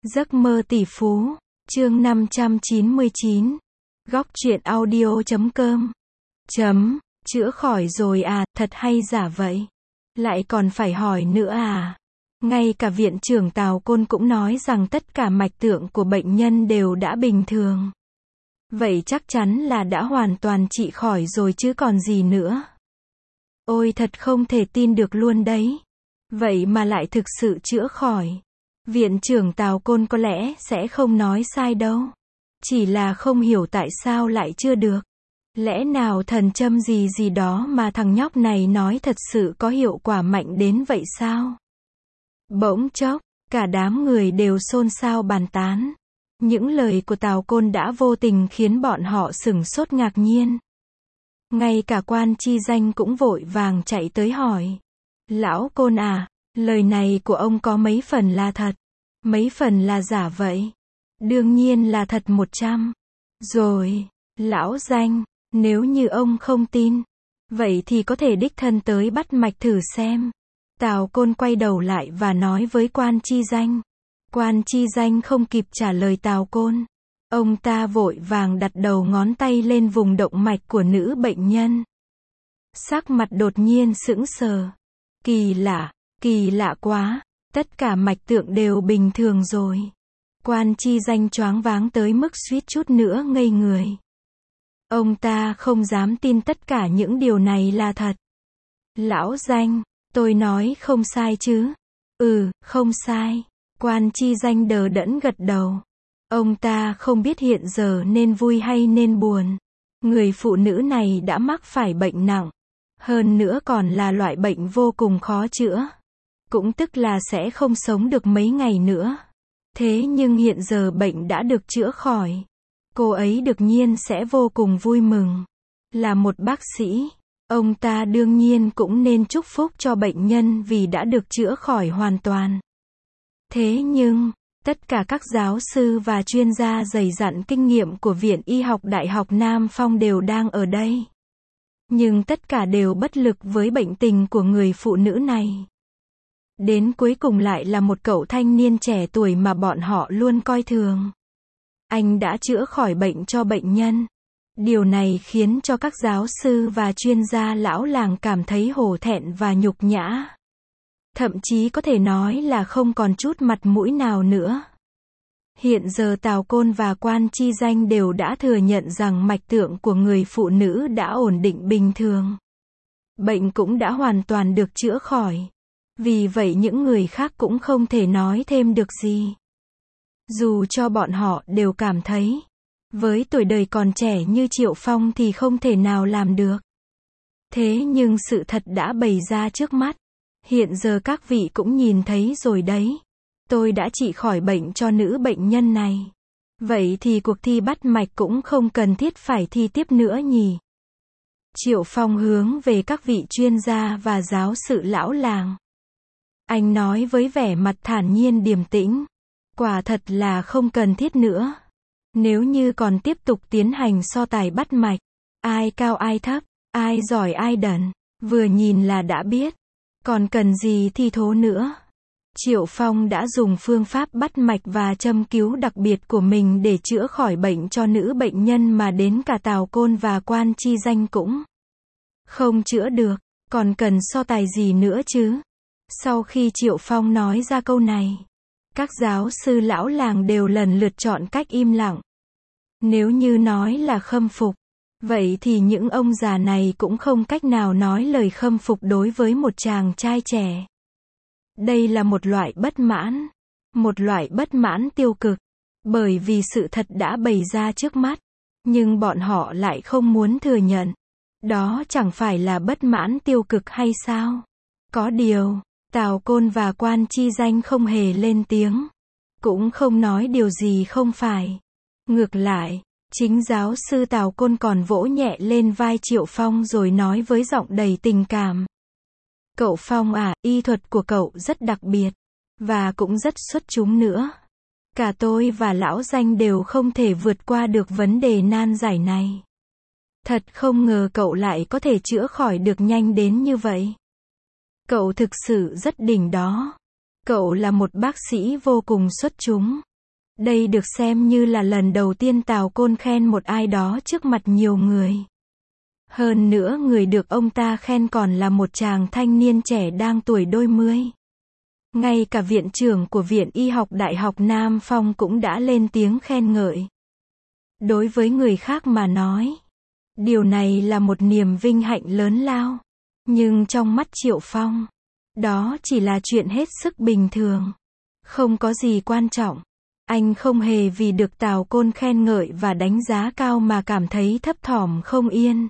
Giấc mơ tỷ phú, chương 599. Góc truyện audio.com. Chữa khỏi rồi à, thật hay giả vậy? Lại còn phải hỏi nữa à? Ngay cả viện trưởng Tào Côn cũng nói rằng tất cả mạch tượng của bệnh nhân đều đã bình thường. Vậy chắc chắn là đã hoàn toàn trị khỏi rồi chứ còn gì nữa. Ôi thật không thể tin được luôn đấy. Vậy mà lại thực sự chữa khỏi. Viện trưởng Tào Côn có lẽ sẽ không nói sai đâu. Chỉ là không hiểu tại sao lại chưa được. Lẽ nào thần châm gì gì đó mà thằng nhóc này nói thật sự có hiệu quả mạnh đến vậy sao? Bỗng chốc, cả đám người đều xôn xao bàn tán. Những lời của Tào Côn đã vô tình khiến bọn họ sửng sốt ngạc nhiên. Ngay cả Quan Chi Danh cũng vội vàng chạy tới hỏi. Lão Côn à, lời này của ông có mấy phần là thật, mấy phần là giả vậy? Đương nhiên là thật 100. Rồi, lão Danh, nếu như ông không tin, vậy thì có thể đích thân tới bắt mạch thử xem. Tào Côn quay đầu lại và nói với Quan Chi Danh. Quan Chi Danh không kịp trả lời Tào Côn. Ông ta vội vàng đặt đầu ngón tay lên vùng động mạch của nữ bệnh nhân. Sắc mặt đột nhiên sững sờ. Kỳ lạ quá, tất cả mạch tượng đều bình thường rồi. Quan Chi Danh choáng váng tới mức suýt chút nữa ngây người. Ông ta không dám tin tất cả những điều này là thật. Lão Danh, tôi nói không sai chứ? Ừ, không sai. Quan Chi Danh đờ đẫn gật đầu. Ông ta không biết hiện giờ nên vui hay nên buồn. Người phụ nữ này đã mắc phải bệnh nặng. Hơn nữa còn là loại bệnh vô cùng khó chữa. Cũng tức là sẽ không sống được mấy ngày nữa. Thế nhưng hiện giờ bệnh đã được chữa khỏi. Cô ấy đương nhiên sẽ vô cùng vui mừng. Là một bác sĩ, ông ta đương nhiên cũng nên chúc phúc cho bệnh nhân vì đã được chữa khỏi hoàn toàn. Thế nhưng, tất cả các giáo sư và chuyên gia dày dặn kinh nghiệm của Viện Y học Đại học Nam Phong đều đang ở đây. Nhưng tất cả đều bất lực với bệnh tình của người phụ nữ này. Đến cuối cùng lại là một cậu thanh niên trẻ tuổi mà bọn họ luôn coi thường. Anh đã chữa khỏi bệnh cho bệnh nhân. Điều này khiến cho các giáo sư và chuyên gia lão làng cảm thấy hổ thẹn và nhục nhã. Thậm chí có thể nói là không còn chút mặt mũi nào nữa. Hiện giờ Tào Côn và Quan Chi Danh đều đã thừa nhận rằng mạch tượng của người phụ nữ đã ổn định bình thường. Bệnh cũng đã hoàn toàn được chữa khỏi. Vì vậy những người khác cũng không thể nói thêm được gì. Dù cho bọn họ đều cảm thấy, với tuổi đời còn trẻ như Triệu Phong thì không thể nào làm được. Thế nhưng sự thật đã bày ra trước mắt. Hiện giờ các vị cũng nhìn thấy rồi đấy. Tôi đã trị khỏi bệnh cho nữ bệnh nhân này. Vậy thì cuộc thi bắt mạch cũng không cần thiết phải thi tiếp nữa nhỉ? Triệu Phong hướng về các vị chuyên gia và giáo sự lão làng. Anh nói với vẻ mặt thản nhiên điềm tĩnh. Quả thật là không cần thiết nữa. Nếu như còn tiếp tục tiến hành so tài bắt mạch, ai cao ai thấp, ai giỏi ai đần, vừa nhìn là đã biết. Còn cần gì thi thố nữa. Triệu Phong đã dùng phương pháp bắt mạch và châm cứu đặc biệt của mình để chữa khỏi bệnh cho nữ bệnh nhân mà đến cả Tào Côn và Quan Chi Danh cũng không chữa được. Còn cần so tài gì nữa chứ? Sau khi Triệu Phong nói ra câu này, các giáo sư lão làng đều lần lượt chọn cách im lặng. Nếu như nói là khâm phục, vậy thì những ông già này cũng không cách nào nói lời khâm phục đối với một chàng trai trẻ. Đây là một loại bất mãn tiêu cực, bởi vì sự thật đã bày ra trước mắt, nhưng bọn họ lại không muốn thừa nhận. Đó chẳng phải là bất mãn tiêu cực hay sao? Có điều, Tào Côn và Quan Chi Danh không hề lên tiếng, cũng không nói điều gì không phải. Ngược lại, chính giáo sư Tào Côn còn vỗ nhẹ lên vai Triệu Phong rồi nói với giọng đầy tình cảm. Cậu Phong à, y thuật của cậu rất đặc biệt, và cũng rất xuất chúng nữa. Cả tôi và lão Danh đều không thể vượt qua được vấn đề nan giải này. Thật không ngờ cậu lại có thể chữa khỏi được nhanh đến như vậy. Cậu thực sự rất đỉnh đó. Cậu là một bác sĩ vô cùng xuất chúng. Đây được xem như là lần đầu tiên Tào Côn khen một ai đó trước mặt nhiều người. Hơn nữa người được ông ta khen còn là một chàng thanh niên trẻ đang tuổi đôi mươi. Ngay cả viện trưởng của Viện Y học Đại học Nam Phong cũng đã lên tiếng khen ngợi. Đối với người khác mà nói, điều này là một niềm vinh hạnh lớn lao. Nhưng trong mắt Triệu Phong, đó chỉ là chuyện hết sức bình thường. Không có gì quan trọng. Anh không hề vì được Tào Côn khen ngợi và đánh giá cao mà cảm thấy thấp thỏm không yên.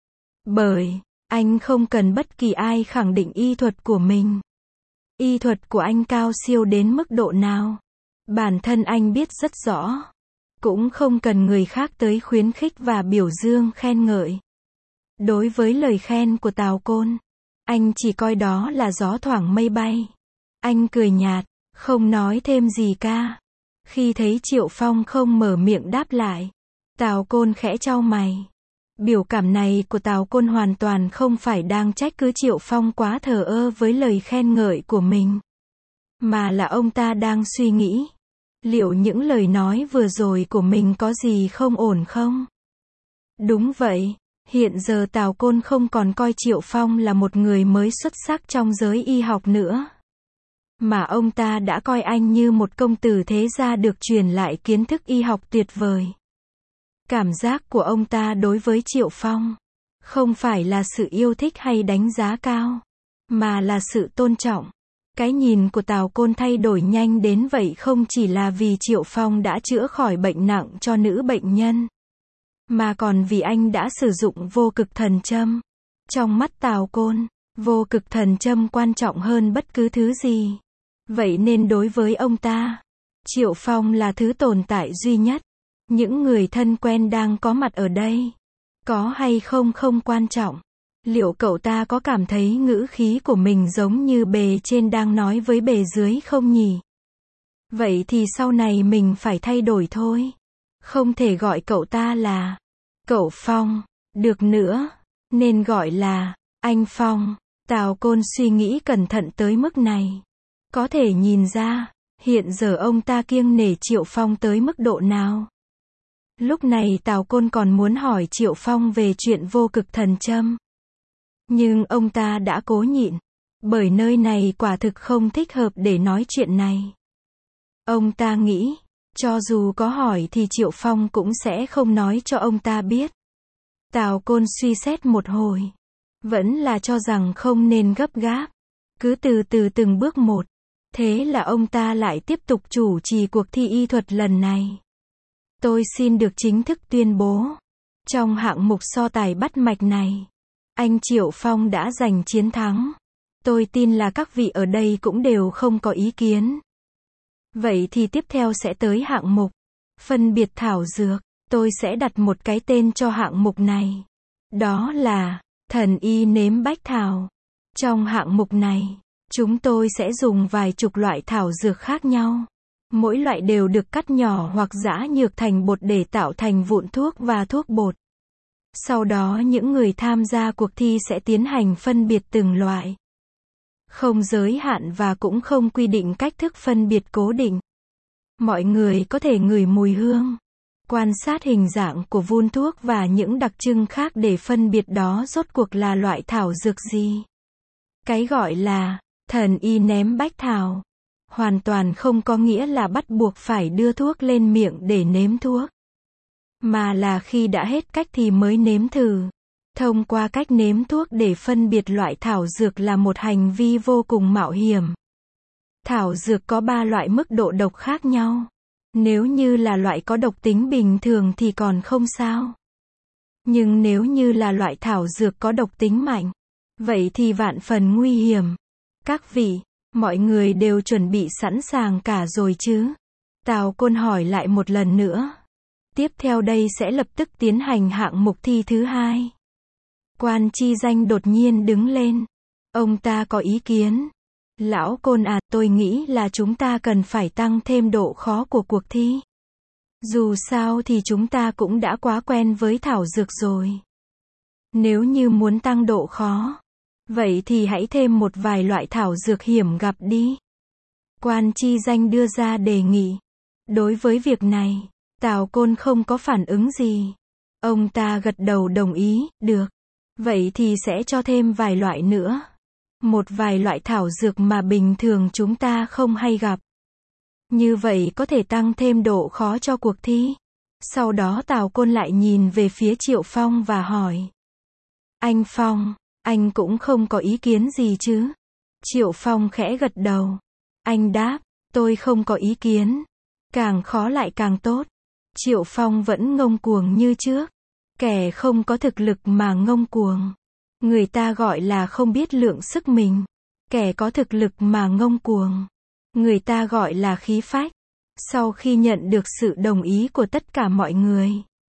Bởi, anh không cần bất kỳ ai khẳng định y thuật của mình. Y thuật của anh cao siêu đến mức độ nào? Bản thân anh biết rất rõ. Cũng không cần người khác tới khuyến khích và biểu dương khen ngợi. Đối với lời khen của Tào Côn, anh chỉ coi đó là gió thoảng mây bay. Anh cười nhạt, không nói thêm gì cả. Khi thấy Triệu Phong không mở miệng đáp lại, Tào Côn khẽ chau mày. Biểu cảm này của Tào Côn hoàn toàn không phải đang trách cứ Triệu Phong quá thờ ơ với lời khen ngợi của mình. Mà là ông ta đang suy nghĩ, liệu những lời nói vừa rồi của mình có gì không ổn không? Đúng vậy, hiện giờ Tào Côn không còn coi Triệu Phong là một người mới xuất sắc trong giới y học nữa. Mà ông ta đã coi anh như một công tử thế gia được truyền lại kiến thức y học tuyệt vời. Cảm giác của ông ta đối với Triệu Phong không phải là sự yêu thích hay đánh giá cao, mà là sự tôn trọng. Cái nhìn của Tào Côn thay đổi nhanh đến vậy không chỉ là vì Triệu Phong đã chữa khỏi bệnh nặng cho nữ bệnh nhân, mà còn vì anh đã sử dụng vô cực thần châm. Trong mắt Tào Côn, vô cực thần châm quan trọng hơn bất cứ thứ gì. Vậy nên đối với ông ta, Triệu Phong là thứ tồn tại duy nhất. Những người thân quen đang có mặt ở đây, có hay không không quan trọng. Liệu cậu ta có cảm thấy ngữ khí của mình giống như bề trên đang nói với bề dưới không nhỉ? Vậy thì sau này mình phải thay đổi thôi. Không thể gọi cậu ta là cậu Phong được nữa, nên gọi là anh Phong. Tào Côn suy nghĩ cẩn thận tới mức này. Có thể nhìn ra, hiện giờ ông ta kiêng nể Triệu Phong tới mức độ nào. Lúc này Tào Côn còn muốn hỏi Triệu Phong về chuyện vô cực thần châm. Nhưng ông ta đã cố nhịn, bởi nơi này quả thực không thích hợp để nói chuyện này. Ông ta nghĩ, cho dù có hỏi thì Triệu Phong cũng sẽ không nói cho ông ta biết. Tào Côn suy xét một hồi, vẫn là cho rằng không nên gấp gáp, cứ từ từ từng bước một. Thế là ông ta lại tiếp tục chủ trì cuộc thi y thuật lần này. Tôi xin được chính thức tuyên bố, trong hạng mục so tài bắt mạch này, anh Triệu Phong đã giành chiến thắng. Tôi tin là các vị ở đây cũng đều không có ý kiến. Vậy thì tiếp theo sẽ tới hạng mục phân biệt thảo dược. Tôi sẽ đặt một cái tên cho hạng mục này. Đó là thần y nếm bách thảo. Trong hạng mục này, chúng tôi sẽ dùng vài chục loại thảo dược khác nhau. Mỗi loại đều được cắt nhỏ hoặc giã nhược thành bột để tạo thành vụn thuốc và thuốc bột. Sau đó những người tham gia cuộc thi sẽ tiến hành phân biệt từng loại. Không giới hạn và cũng không quy định cách thức phân biệt cố định. Mọi người có thể ngửi mùi hương, quan sát hình dạng của vun thuốc và những đặc trưng khác để phân biệt đó rốt cuộc là loại thảo dược gì. Cái gọi là thần y ném bách thảo hoàn toàn không có nghĩa là bắt buộc phải đưa thuốc lên miệng để nếm thuốc, mà là khi đã hết cách thì mới nếm thử. Thông qua cách nếm thuốc để phân biệt loại thảo dược là một hành vi vô cùng mạo hiểm. Thảo dược có 3 loại mức độ độc khác nhau. Nếu như là loại có độc tính bình thường thì còn không sao. Nhưng nếu như là loại thảo dược có độc tính mạnh, vậy thì vạn phần nguy hiểm. Các vị, mọi người đều chuẩn bị sẵn sàng cả rồi chứ? Tào Côn hỏi lại một lần nữa. Tiếp theo đây sẽ lập tức tiến hành hạng mục thi thứ hai. Quan Chi Danh đột nhiên đứng lên. Ông ta có ý kiến. Lão Côn à, tôi nghĩ là chúng ta cần phải tăng thêm độ khó của cuộc thi. Dù sao thì chúng ta cũng đã quá quen với thảo dược rồi. Nếu như muốn tăng độ khó, vậy thì hãy thêm một vài loại thảo dược hiểm gặp đi. Quan Chi Danh đưa ra đề nghị. Đối với việc này, Tào Côn không có phản ứng gì. Ông ta gật đầu đồng ý, được. Vậy thì sẽ cho thêm vài loại nữa. Một vài loại thảo dược mà bình thường chúng ta không hay gặp. Như vậy có thể tăng thêm độ khó cho cuộc thi. Sau đó Tào Côn lại nhìn về phía Triệu Phong và hỏi. Anh Phong, anh cũng không có ý kiến gì chứ? Triệu Phong khẽ gật đầu. Anh đáp, tôi không có ý kiến. Càng khó lại càng tốt. Triệu Phong vẫn ngông cuồng như trước. Kẻ không có thực lực mà ngông cuồng. Người ta gọi là không biết lượng sức mình. Kẻ có thực lực mà ngông cuồng. Người ta gọi là khí phách. Sau khi nhận được sự đồng ý của tất cả mọi người,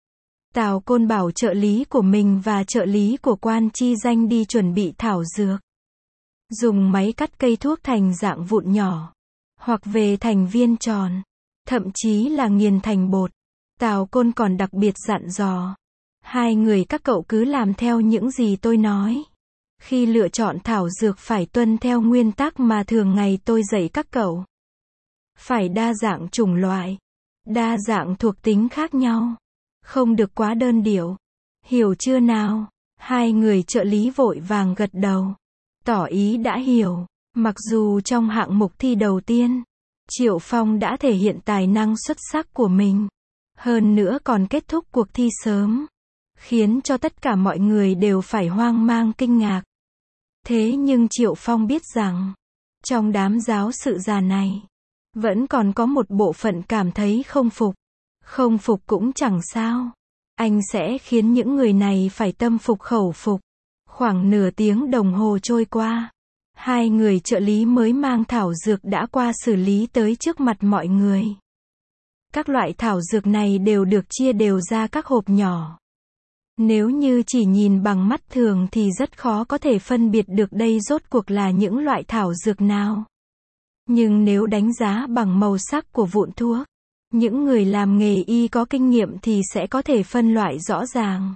Tào Côn bảo trợ lý của mình và trợ lý của Quan Chi Danh đi chuẩn bị thảo dược. Dùng máy cắt cây thuốc thành dạng vụn nhỏ. Hoặc về thành viên tròn. Thậm chí là nghiền thành bột. Tào Côn còn đặc biệt dặn dò. Hai người các cậu cứ làm theo những gì tôi nói. Khi lựa chọn thảo dược phải tuân theo nguyên tắc mà thường ngày tôi dạy các cậu. Phải đa dạng chủng loại. Đa dạng thuộc tính khác nhau. Không được quá đơn điệu. Hiểu chưa nào? Hai người trợ lý vội vàng gật đầu. Tỏ ý đã hiểu. Mặc dù trong hạng mục thi đầu tiên, Triệu Phong đã thể hiện tài năng xuất sắc của mình. Hơn nữa còn kết thúc cuộc thi sớm. Khiến cho tất cả mọi người đều phải hoang mang kinh ngạc. Thế nhưng Triệu Phong biết rằng, trong đám giáo sự già này, vẫn còn có một bộ phận cảm thấy không phục. Không phục cũng chẳng sao. Anh sẽ khiến những người này phải tâm phục khẩu phục. Khoảng nửa tiếng đồng hồ trôi qua. Hai người trợ lý mới mang thảo dược đã qua xử lý tới trước mặt mọi người. Các loại thảo dược này đều được chia đều ra các hộp nhỏ. Nếu như chỉ nhìn bằng mắt thường thì rất khó có thể phân biệt được đây rốt cuộc là những loại thảo dược nào. Nhưng nếu đánh giá bằng màu sắc của vụn thuốc, những người làm nghề y có kinh nghiệm thì sẽ có thể phân loại rõ ràng.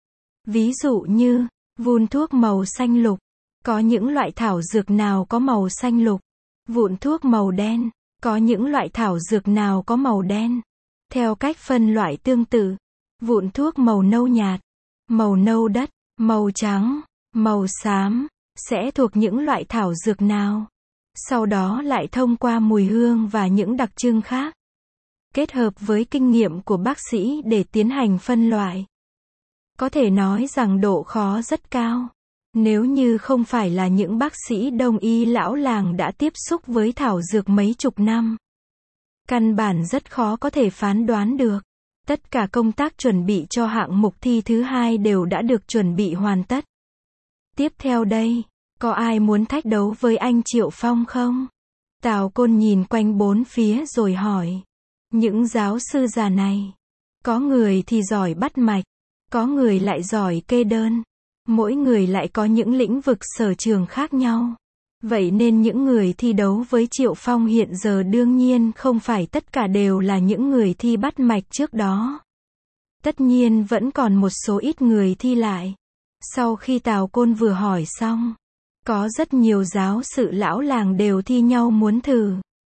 Ví dụ như, vụn thuốc màu xanh lục, có những loại thảo dược nào có màu xanh lục. Vụn thuốc màu đen, có những loại thảo dược nào có màu đen. Theo cách phân loại tương tự, vụn thuốc màu nâu nhạt, màu nâu đất, màu trắng, màu xám, sẽ thuộc những loại thảo dược nào. Sau đó lại thông qua mùi hương và những đặc trưng khác. Kết hợp với kinh nghiệm của bác sĩ để tiến hành phân loại. Có thể nói rằng độ khó rất cao. Nếu như không phải là những bác sĩ đông y lão làng đã tiếp xúc với thảo dược mấy chục năm. Căn bản rất khó có thể phán đoán được. Tất cả công tác chuẩn bị cho hạng mục thi thứ hai đều đã được chuẩn bị hoàn tất. Tiếp theo đây, có ai muốn thách đấu với anh Triệu Phong không? Tào Côn nhìn quanh bốn phía rồi hỏi. Những giáo sư già này, có người thì giỏi bắt mạch, có người lại giỏi kê đơn. Mỗi người lại có những lĩnh vực sở trường khác nhau. Vậy nên những người thi đấu với Triệu Phong hiện giờ đương nhiên không phải tất cả đều là những người thi bắt mạch trước đó. Tất nhiên vẫn còn một số ít người thi lại. Sau khi Tào Côn vừa hỏi xong, có rất nhiều giáo sự lão làng đều thi nhau muốn thử.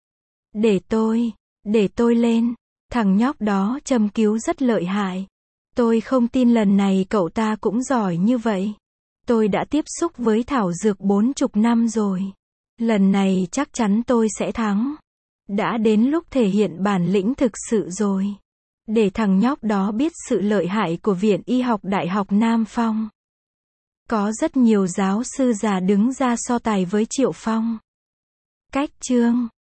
Để tôi lên. Thằng nhóc đó châm cứu rất lợi hại. Tôi không tin lần này cậu ta cũng giỏi như vậy. Tôi đã tiếp xúc với thảo dược 40 năm rồi. Lần này chắc chắn tôi sẽ thắng. Đã đến lúc thể hiện bản lĩnh thực sự rồi. Để thằng nhóc đó biết sự lợi hại của Viện Y học Đại học Nam Phong. Có rất nhiều giáo sư già đứng ra so tài với Triệu Phong. Cách chương